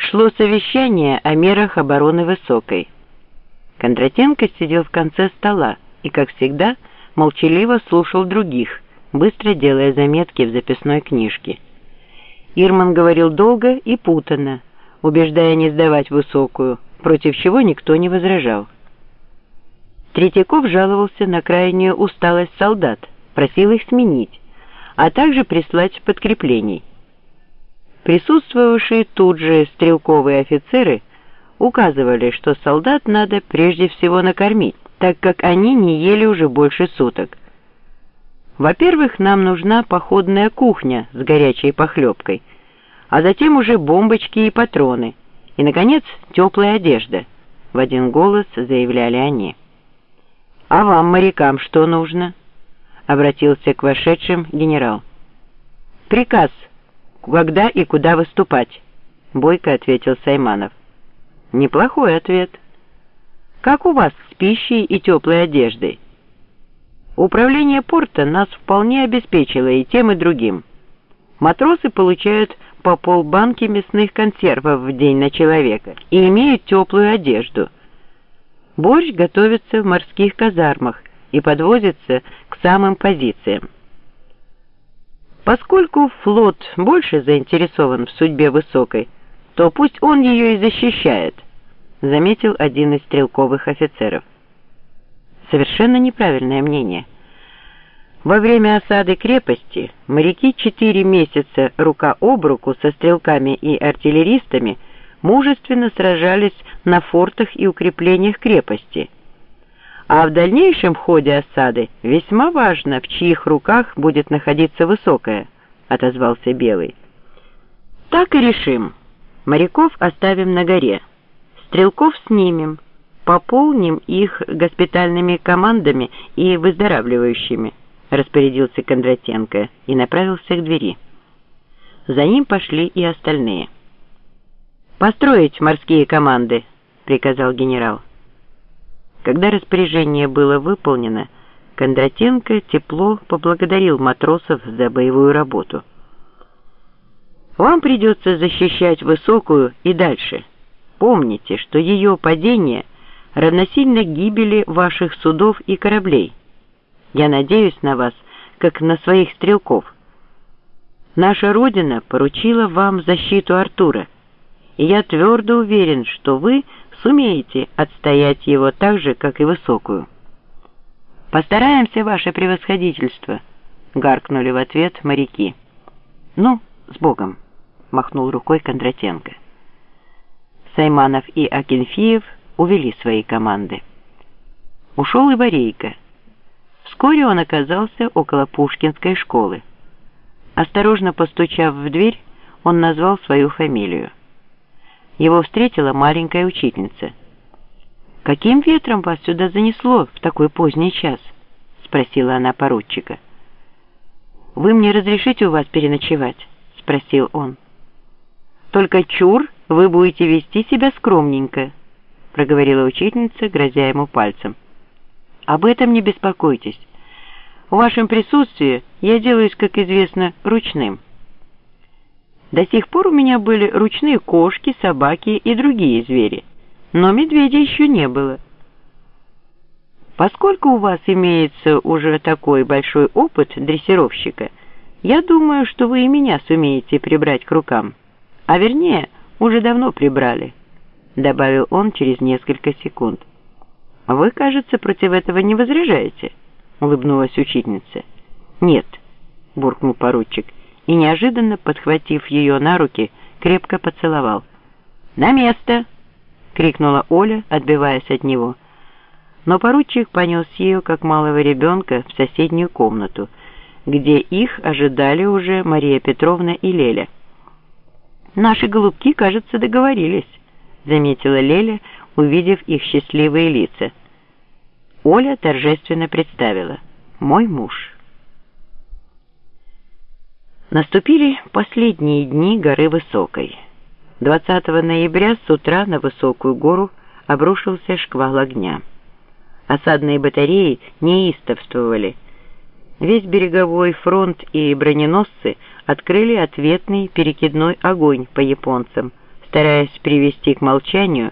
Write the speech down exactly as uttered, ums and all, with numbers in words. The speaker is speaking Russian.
шло совещание о мерах обороны Высокой. Кондратенко сидел в конце стола и, как всегда, молчаливо слушал других, быстро делая заметки в записной книжке. Ирман говорил долго и путанно, убеждая не сдавать Высокую, против чего никто не возражал. Третьяков жаловался на крайнюю усталость солдат, просил их сменить, а также прислать подкреплений. Присутствовавшие тут же стрелковые офицеры указывали, что солдат надо прежде всего накормить, так как они не ели уже больше суток. Во-первых, нам нужна походная кухня с горячей похлебкой, а затем уже бомбочки и патроны, и, наконец, теплая одежда, в один голос заявляли они. «А вам, морякам, что нужно?» — обратился к вошедшим генерал. «Приказ, когда и куда выступать», — бойко ответил Сайманов. «Неплохой ответ. Как у вас с пищей и теплой одеждой?» «Управление порта нас вполне обеспечило и тем, и другим. Матросы получают по полбанки мясных консервов в день на человека и имеют теплую одежду. Борщ готовится в морских казармах и подвозится к самым позициям. Поскольку флот больше заинтересован в судьбе Высокой, то пусть он ее и защищает», — заметил один из стрелковых офицеров. Совершенно неправильное мнение. Во время осады крепости моряки четыре месяца рука об руку со стрелками и артиллеристами мужественно сражались на фортах и укреплениях крепости. А в дальнейшем ходе осады весьма важно, в чьих руках будет находиться Высокая, — отозвался Белый. «Так и решим. Моряков оставим на горе, стрелков снимем, пополним их госпитальными командами и выздоравливающими», — распорядился Кондратенко и направился к двери. За ним пошли и остальные. «Построить морские команды», — приказал генерал. Когда распоряжение было выполнено, Кондратенко тепло поблагодарил матросов за боевую работу. «Вам придется защищать Высокую и дальше. Помните, что ее падение равносильно гибели ваших судов и кораблей. Я надеюсь на вас, как на своих стрелков. Наша Родина поручила вам защиту Артура, и я твердо уверен, что вы сумеете отстоять его так же, как и Высокую». «Постараемся, ваше превосходительство», — гаркнули в ответ моряки. «Ну, с Богом», — махнул рукой Кондратенко. Сайманов и Акинфеев увели свои команды. Ушел и Варейко. Вскоре он оказался около Пушкинской школы. Осторожно постучав в дверь, он назвал свою фамилию. Его встретила маленькая учительница. «Каким ветром вас сюда занесло в такой поздний час?» — спросила она поручика. «Вы мне разрешите у вас переночевать?» — спросил он. «Только чур, вы будете вести себя скромненько», — проговорила учительница, грозя ему пальцем. «Об этом не беспокойтесь. В вашем присутствии я делаюсь, как известно, ручным. До сих пор у меня были ручные кошки, собаки и другие звери, но медведя еще не было. Поскольку у вас имеется уже такой большой опыт дрессировщика, я думаю, что вы и меня сумеете прибрать к рукам, а вернее, уже давно прибрали», — добавил он через несколько секунд. «Вы, кажется, против этого не возражаете?» — улыбнулась учительница. «Нет», — буркнул поручик, и, неожиданно подхватив ее на руки, крепко поцеловал. «На место!» — крикнула Оля, отбиваясь от него. Но поручик понес ее, как малого ребенка, в соседнюю комнату, где их ожидали уже Мария Петровна и Леля. «Наши голубки, кажется, договорились», — заметила Леля, увидев их счастливые лица. Оля торжественно представила: «Мой муж». Наступили последние дни горы Высокой. двадцатого ноября с утра на Высокую гору обрушился шквал огня. Осадные батареи неистовствовали. Весь береговой фронт и броненосцы открыли ответный перекидной огонь по японцам, стараясь привести к молчанию